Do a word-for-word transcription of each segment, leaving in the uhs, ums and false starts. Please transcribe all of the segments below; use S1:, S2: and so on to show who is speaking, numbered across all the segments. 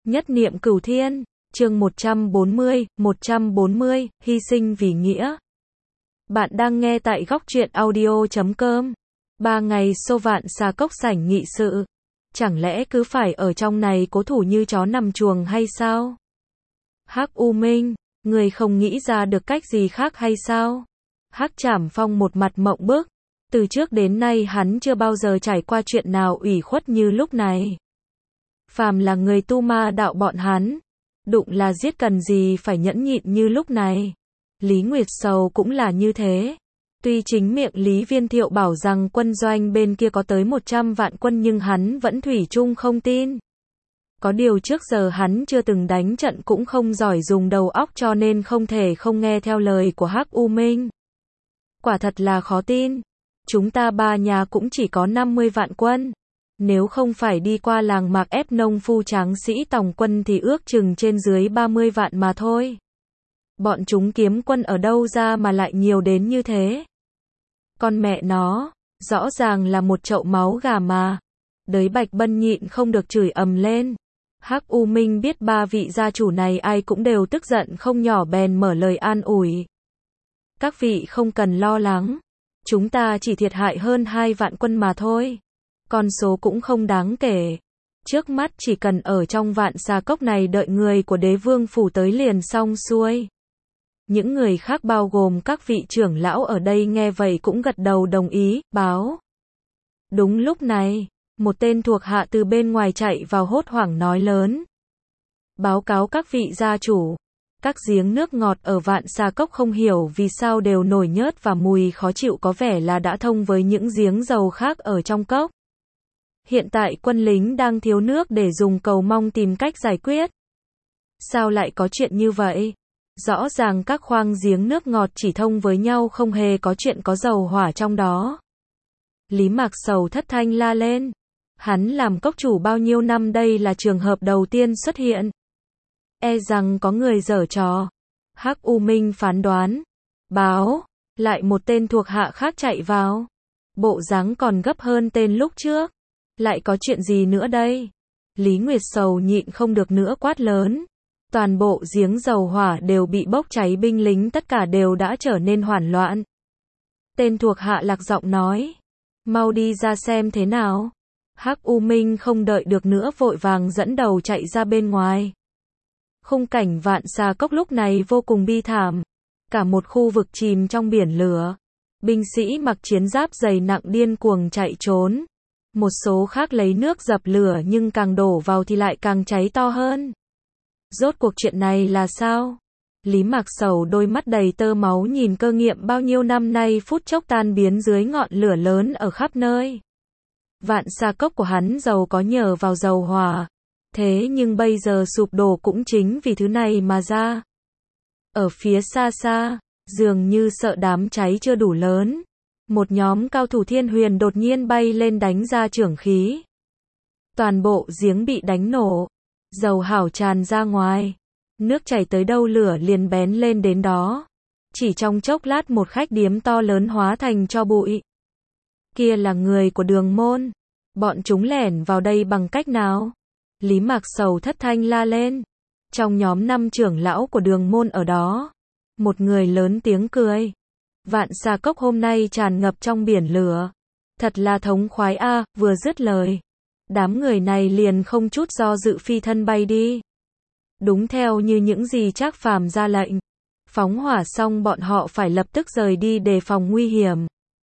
S1: Nhất niệm cửu thiên, chương một trăm bốn mươi, một trăm bốn mươi, hy sinh vì nghĩa. Bạn đang nghe tại góc truyện audio chấm com. Ba ngày xô vạn xà cốc sảnh nghị sự. Chẳng lẽ cứ phải ở trong này cố thủ như chó nằm chuồng hay sao? Hắc U Minh, người không nghĩ ra được cách gì khác hay sao? Hắc Trảm Phong một mặt mộng bức. Từ trước đến nay hắn chưa bao giờ trải qua chuyện nào ủy khuất như lúc này. Phàm là người tu ma đạo bọn hắn, đụng là giết cần gì phải nhẫn nhịn như lúc này. Lý Nguyệt Sầu cũng là như thế. Tuy chính miệng Lý Viên Thiệu bảo rằng quân doanh bên kia có tới một trăm vạn quân nhưng hắn vẫn thủy chung không tin. Có điều trước giờ hắn chưa từng đánh trận cũng không giỏi dùng đầu óc cho nên không thể không nghe theo lời của Hắc U Minh. Quả thật là khó tin. Chúng ta ba nhà cũng chỉ có năm mươi vạn quân. Nếu không phải đi qua làng mạc ép nông phu tráng sĩ tòng quân thì ước chừng trên dưới ba mươi vạn mà thôi. Bọn chúng kiếm quân ở đâu ra mà lại nhiều đến như thế? Con mẹ nó, rõ ràng là một chậu máu gà mà. Đới Bạch Bân nhịn không được chửi ầm lên. Hắc U Minh biết ba vị gia chủ này ai cũng đều tức giận không nhỏ bèn mở lời an ủi. Các vị không cần lo lắng. Chúng ta chỉ thiệt hại hơn hai vạn quân mà thôi. Con số cũng không đáng kể. Trước mắt chỉ cần ở trong vạn xà cốc này đợi người của đế vương phủ tới liền xong xuôi. Những người khác bao gồm các vị trưởng lão ở đây nghe vậy cũng gật đầu đồng ý, báo. Đúng lúc này, một tên thuộc hạ từ bên ngoài chạy vào hốt hoảng nói lớn. Báo cáo các vị gia chủ. Các giếng nước ngọt ở vạn xà cốc không hiểu vì sao đều nổi nhớt và mùi khó chịu có vẻ là đã thông với những giếng dầu khác ở trong cốc. Hiện tại quân lính đang thiếu nước để dùng cầu mong tìm cách giải quyết. Sao lại có chuyện như vậy? Rõ ràng các khoang giếng nước ngọt chỉ thông với nhau không hề có chuyện có dầu hỏa trong đó. Lý Mạc Sầu thất thanh la lên. Hắn làm cốc chủ bao nhiêu năm đây là trường hợp đầu tiên xuất hiện. E rằng có người giở trò. Hắc U Minh phán đoán. Báo. Lại một tên thuộc hạ khác chạy vào. Bộ dáng còn gấp hơn tên lúc trước. Lại có chuyện gì nữa đây? Lý Nguyệt Sầu nhịn không được nữa quát lớn. Toàn bộ giếng dầu hỏa đều bị bốc cháy, binh lính tất cả đều đã trở nên hoảng loạn. Tên thuộc hạ lạc giọng nói. Mau đi ra xem thế nào. Hắc U Minh không đợi được nữa vội vàng dẫn đầu chạy ra bên ngoài. Khung cảnh vạn xà cốc lúc này vô cùng bi thảm. Cả một khu vực chìm trong biển lửa. Binh sĩ mặc chiến giáp dày nặng điên cuồng chạy trốn. Một số khác lấy nước dập lửa nhưng càng đổ vào thì lại càng cháy to hơn. Rốt cuộc chuyện này là sao? Lý Mạc Sầu đôi mắt đầy tơ máu nhìn cơ nghiệp bao nhiêu năm nay phút chốc tan biến dưới ngọn lửa lớn ở khắp nơi. Vạn xà cốc của hắn giàu có nhờ vào dầu hỏa. Thế nhưng bây giờ sụp đổ cũng chính vì thứ này mà ra. Ở phía xa xa, dường như sợ đám cháy chưa đủ lớn. Một nhóm cao thủ thiên huyền đột nhiên bay lên đánh ra chưởng khí. Toàn bộ giếng bị đánh nổ. Dầu hảo tràn ra ngoài. Nước chảy tới đâu lửa liền bén lên đến đó. Chỉ trong chốc lát một khách điếm to lớn hóa thành tro bụi. Kia là người của Đường Môn. Bọn chúng lẻn vào đây bằng cách nào? Lý Mạc Sầu thất thanh la lên. Trong nhóm năm trưởng lão của Đường Môn ở đó. Một người lớn tiếng cười. Vạn xà cốc hôm nay tràn ngập trong biển lửa. Thật là thống khoái a. À, vừa dứt lời. Đám người này liền không chút do dự phi thân bay đi. Đúng theo như những gì Trác Phàm ra lệnh. Phóng hỏa xong bọn họ phải lập tức rời đi đề phòng nguy hiểm.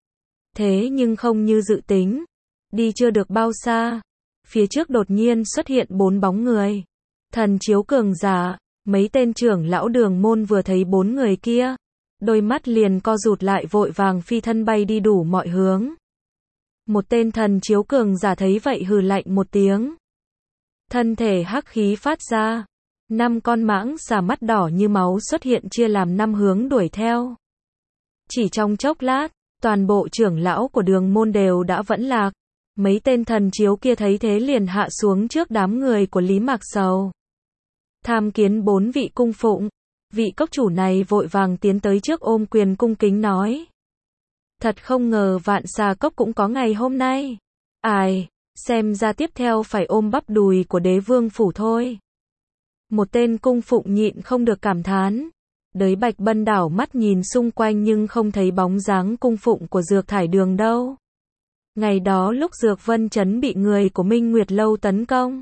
S1: Thế nhưng không như dự tính. Đi chưa được bao xa. Phía trước đột nhiên xuất hiện bốn bóng người. Thần chiếu cường giả. Mấy tên trưởng lão Đường Môn vừa thấy bốn người kia. Đôi mắt liền co rụt lại vội vàng phi thân bay đi đủ mọi hướng. Một tên thần chiếu cường giả thấy vậy hừ lạnh một tiếng. Thân thể hắc khí phát ra. Năm con mãng xà mắt đỏ như máu xuất hiện chia làm năm hướng đuổi theo. Chỉ trong chốc lát, toàn bộ trưởng lão của Đường Môn đều đã vẫn lạc. Mấy tên thần chiếu kia thấy thế liền hạ xuống trước đám người của Lý Mạc Sầu. Tham kiến bốn vị cung phụng. Vị cốc chủ này vội vàng tiến tới trước ôm quyền cung kính nói. Thật không ngờ vạn xà cốc cũng có ngày hôm nay. Ai, xem ra tiếp theo phải ôm bắp đùi của đế vương phủ thôi. Một tên cung phụng nhịn không được cảm thán. Đới Bạch Bân đảo mắt nhìn xung quanh nhưng không thấy bóng dáng cung phụng của Dược Thải Đường đâu. Ngày đó lúc Dược Vân Trấn bị người của Minh Nguyệt Lâu tấn công,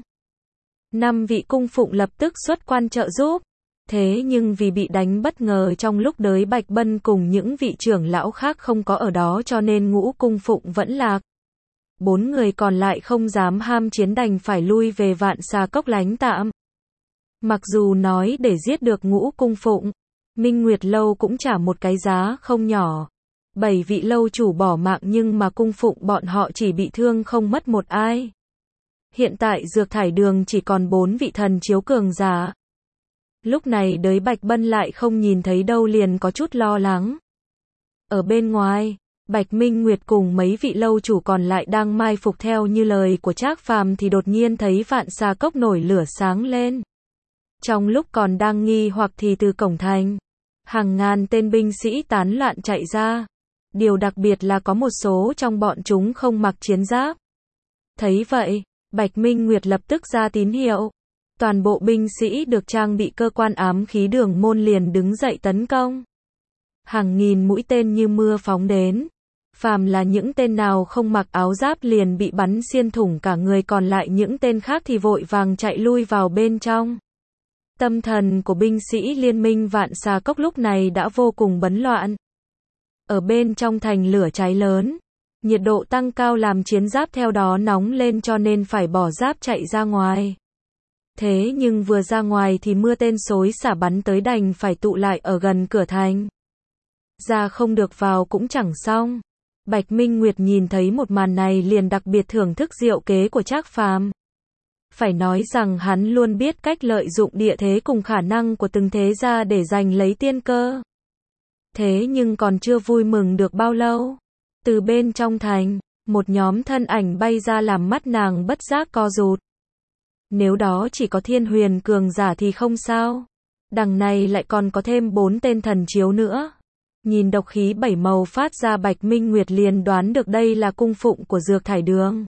S1: năm vị cung phụng lập tức xuất quan trợ giúp. Thế nhưng vì bị đánh bất ngờ trong lúc Đới Bạch Bân cùng những vị trưởng lão khác không có ở đó cho nên ngũ cung phụng vẫn lạc. Bốn người còn lại không dám ham chiến đành phải lui về Vạn Xà Cốc lánh tạm. Mặc dù nói để giết được ngũ cung phụng, Minh Nguyệt Lâu cũng trả một cái giá không nhỏ. Bảy vị lâu chủ bỏ mạng nhưng mà cung phụng bọn họ chỉ bị thương không mất một ai. Hiện tại Dược Thải Đường chỉ còn bốn vị thần chiếu cường giả. Lúc này Đới Bạch Bân lại không nhìn thấy đâu liền có chút lo lắng. Ở bên ngoài, Bạch Minh Nguyệt cùng mấy vị lâu chủ còn lại đang mai phục theo như lời của Trác Phàm thì đột nhiên thấy Vạn Xà Cốc nổi lửa sáng lên. Trong lúc còn đang nghi hoặc thì từ cổng thành, hàng ngàn tên binh sĩ tán loạn chạy ra. Điều đặc biệt là có một số trong bọn chúng không mặc chiến giáp. Thấy vậy, Bạch Minh Nguyệt lập tức ra tín hiệu. Toàn bộ binh sĩ được trang bị cơ quan ám khí Đường Môn liền đứng dậy tấn công. Hàng nghìn mũi tên như mưa phóng đến. Phàm là những tên nào không mặc áo giáp liền bị bắn xiên thủng cả người, còn lại những tên khác thì vội vàng chạy lui vào bên trong. Tâm thần của binh sĩ liên minh Vạn Xà Cốc lúc này đã vô cùng bấn loạn. Ở bên trong thành lửa cháy lớn, nhiệt độ tăng cao làm chiến giáp theo đó nóng lên cho nên phải bỏ giáp chạy ra ngoài. Thế nhưng vừa ra ngoài thì mưa tên xối xả bắn tới đành phải tụ lại ở gần cửa thành. Ra không được vào cũng chẳng xong. Bạch Minh Nguyệt nhìn thấy một màn này liền đặc biệt thưởng thức diệu kế của Trác Phàm. Phải nói rằng hắn luôn biết cách lợi dụng địa thế cùng khả năng của từng thế gia để giành lấy tiên cơ. Thế nhưng còn chưa vui mừng được bao lâu, từ bên trong thành, một nhóm thân ảnh bay ra làm mắt nàng bất giác co rụt. Nếu đó chỉ có Thiên Huyền cường giả thì không sao. Đằng này lại còn có thêm bốn tên thần chiếu nữa. Nhìn độc khí bảy màu phát ra, Bạch Minh Nguyệt liền đoán được đây là cung phụng của Dược Thải Đường.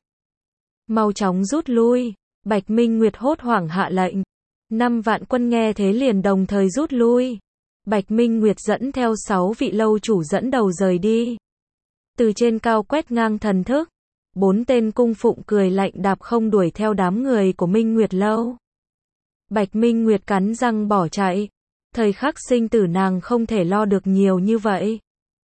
S1: Mau chóng rút lui. Bạch Minh Nguyệt hốt hoảng hạ lệnh. Năm vạn quân nghe thế liền đồng thời rút lui. Bạch Minh Nguyệt dẫn theo sáu vị lâu chủ dẫn đầu rời đi. Từ trên cao quét ngang thần thức, bốn tên cung phụng cười lạnh đạp không đuổi theo đám người của Minh Nguyệt Lâu. Bạch Minh Nguyệt cắn răng bỏ chạy. Thời khắc sinh tử nàng không thể lo được nhiều như vậy.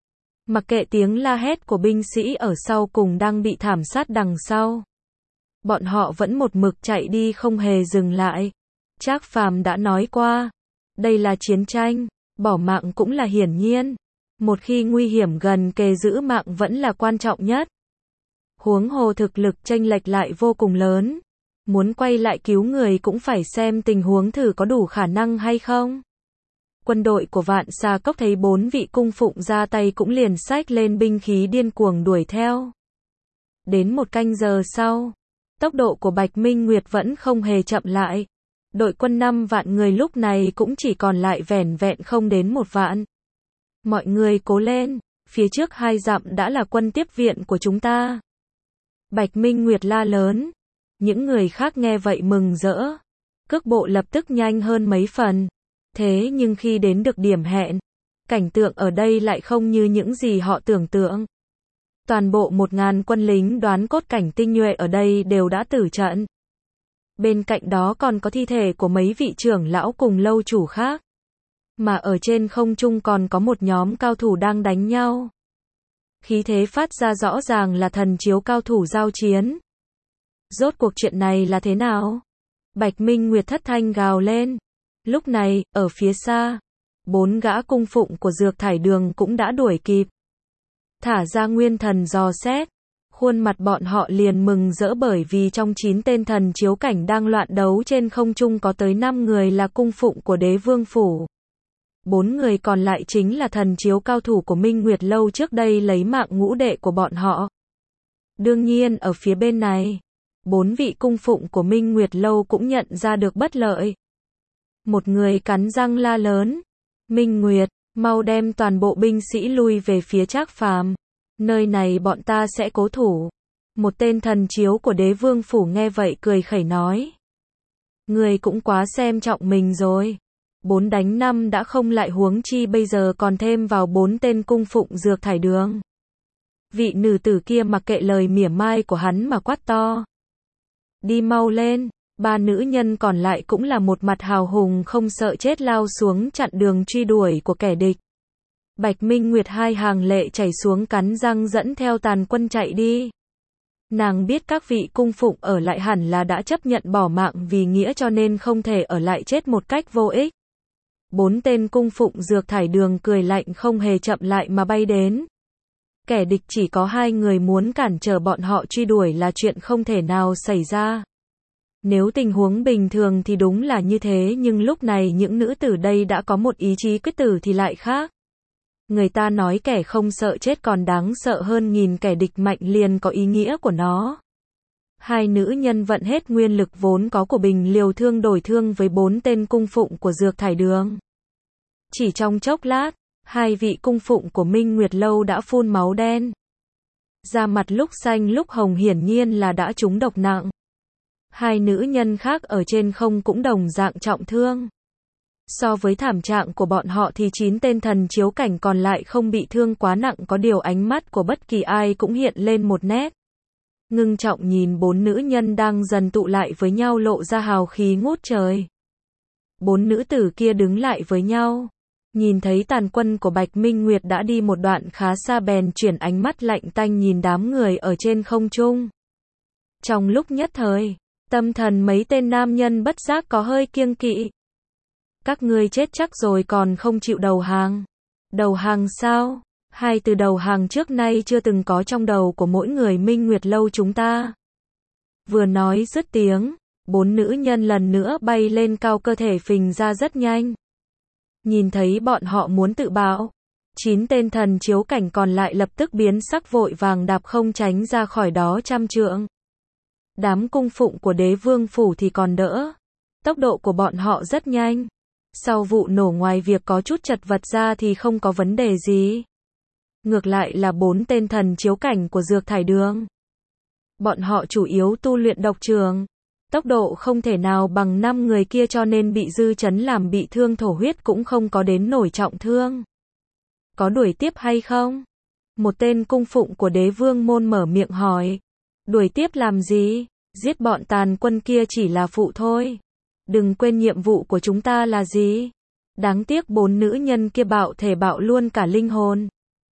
S1: Mặc kệ tiếng la hét của binh sĩ ở sau cùng đang bị thảm sát đằng sau, bọn họ vẫn một mực chạy đi không hề dừng lại. Trác Phàm đã nói qua, đây là chiến tranh, bỏ mạng cũng là hiển nhiên. Một khi nguy hiểm gần kề giữ mạng vẫn là quan trọng nhất. Huống hồ thực lực chênh lệch lại vô cùng lớn. Muốn quay lại cứu người cũng phải xem tình huống thử có đủ khả năng hay không. Quân đội của Vạn Xà Cốc thấy bốn vị cung phụng ra tay cũng liền xách lên binh khí điên cuồng đuổi theo. Đến một canh giờ sau, tốc độ của Bạch Minh Nguyệt vẫn không hề chậm lại. Đội quân năm vạn người lúc này cũng chỉ còn lại vẻn vẹn không đến một vạn. Mọi người cố lên, phía trước hai dặm đã là quân tiếp viện của chúng ta. Bạch Minh Nguyệt la lớn. Những người khác nghe vậy mừng rỡ. Cước bộ lập tức nhanh hơn mấy phần. Thế nhưng khi đến được điểm hẹn, cảnh tượng ở đây lại không như những gì họ tưởng tượng. Toàn bộ một ngàn quân lính đoán cốt cảnh tinh nhuệ ở đây đều đã tử trận. Bên cạnh đó còn có thi thể của mấy vị trưởng lão cùng lâu chủ khác. Mà ở trên không trung còn có một nhóm cao thủ đang đánh nhau. Khí thế phát ra rõ ràng là thần chiếu cao thủ giao chiến. Rốt cuộc chuyện này là thế nào? Bạch Minh Nguyệt thất thanh gào lên. Lúc này, ở phía xa, bốn gã cung phụng của Dược Thải Đường cũng đã đuổi kịp. Thả ra nguyên thần dò xét. Khuôn mặt bọn họ liền mừng rỡ bởi vì trong chín tên thần chiếu cảnh đang loạn đấu trên không trung có tới năm người là cung phụng của Đế Vương Phủ. Bốn người còn lại chính là thần chiếu cao thủ của Minh Nguyệt Lâu trước đây lấy mạng ngũ đệ của bọn họ. Đương nhiên ở phía bên này, bốn vị cung phụng của Minh Nguyệt Lâu cũng nhận ra được bất lợi. Một người cắn răng la lớn. Minh Nguyệt, mau đem toàn bộ binh sĩ lui về phía Trác Phàm. Nơi này bọn ta sẽ cố thủ. Một tên thần chiếu của Đế Vương Phủ nghe vậy cười khẩy nói. Người cũng quá xem trọng mình rồi. Bốn đánh năm đã không lại huống chi bây giờ còn thêm vào bốn tên cung phụng dược thải đường. Vị nữ tử kia mặc kệ lời mỉa mai của hắn mà quát to. Đi mau lên, ba nữ nhân còn lại cũng là một mặt hào hùng không sợ chết lao xuống chặn đường truy đuổi của kẻ địch. Bạch Minh Nguyệt hai hàng lệ chảy xuống cắn răng dẫn theo tàn quân chạy đi. Nàng biết các vị cung phụng ở lại hẳn là đã chấp nhận bỏ mạng vì nghĩa cho nên không thể ở lại chết một cách vô ích. Bốn tên cung phụng dược thải đường cười lạnh không hề chậm lại mà bay đến. Kẻ địch chỉ có hai người muốn cản trở bọn họ truy đuổi là chuyện không thể nào xảy ra. Nếu tình huống bình thường thì đúng là như thế nhưng lúc này những nữ tử đây đã có một ý chí quyết tử thì lại khác. Người ta nói kẻ không sợ chết còn đáng sợ hơn nghìn kẻ địch mạnh liền có ý nghĩa của nó. Hai nữ nhân vận hết nguyên lực vốn có của bình liều thương đổi thương với bốn tên cung phụng của dược thải đường. Chỉ trong chốc lát, hai vị cung phụng của Minh Nguyệt Lâu đã phun máu đen. Da mặt lúc xanh lúc hồng hiển nhiên là đã trúng độc nặng. Hai nữ nhân khác ở trên không cũng đồng dạng trọng thương. So với thảm trạng của bọn họ thì chín tên thần chiếu cảnh còn lại không bị thương quá nặng, có điều ánh mắt của bất kỳ ai cũng hiện lên một nét ngưng trọng nhìn bốn nữ nhân đang dần tụ lại với nhau lộ ra hào khí ngút trời. Bốn nữ tử kia đứng lại với nhau. Nhìn thấy tàn quân của Bạch Minh Nguyệt đã đi một đoạn khá xa bèn chuyển ánh mắt lạnh tanh nhìn đám người ở trên không trung. Trong lúc nhất thời, tâm thần mấy tên nam nhân bất giác có hơi kiêng kỵ. Các ngươi chết chắc rồi còn không chịu đầu hàng. Đầu hàng sao? Hai từ đầu hàng trước nay chưa từng có trong đầu của mỗi người Minh Nguyệt Lâu chúng ta. Vừa nói dứt tiếng, bốn nữ nhân lần nữa bay lên cao, cơ thể phình ra rất nhanh. Nhìn thấy bọn họ muốn tự bạo, chín tên thần chiếu cảnh còn lại lập tức biến sắc vội vàng đạp không tránh ra khỏi đó trăm trượng. Đám cung phụng của đế vương phủ thì còn đỡ. Tốc độ của bọn họ rất nhanh. Sau vụ nổ ngoài việc có chút chật vật ra thì không có vấn đề gì. Ngược lại là bốn tên thần chiếu cảnh của dược thải đường. Bọn họ chủ yếu tu luyện độc trường. Tốc độ không thể nào bằng năm người kia cho nên bị dư chấn làm bị thương thổ huyết cũng không có đến nổi trọng thương. Có đuổi tiếp hay không? Một tên cung phụng của đế vương môn mở miệng hỏi. Đuổi tiếp làm gì? Giết bọn tàn quân kia chỉ là phụ thôi. Đừng quên nhiệm vụ của chúng ta là gì? Đáng tiếc bốn nữ nhân kia bạo thể bạo luôn cả linh hồn.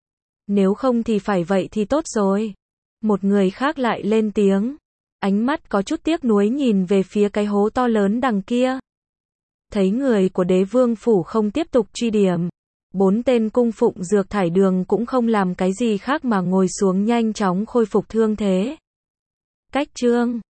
S1: Nếu không thì phải vậy thì tốt rồi. Một người khác lại lên tiếng. Ánh mắt có chút tiếc nuối nhìn về phía cái hố to lớn đằng kia. Thấy người của đế vương phủ không tiếp tục truy điểm. Bốn tên cung phụng dược thải đường cũng không làm cái gì khác mà ngồi xuống nhanh chóng khôi phục thương thế. Cách chương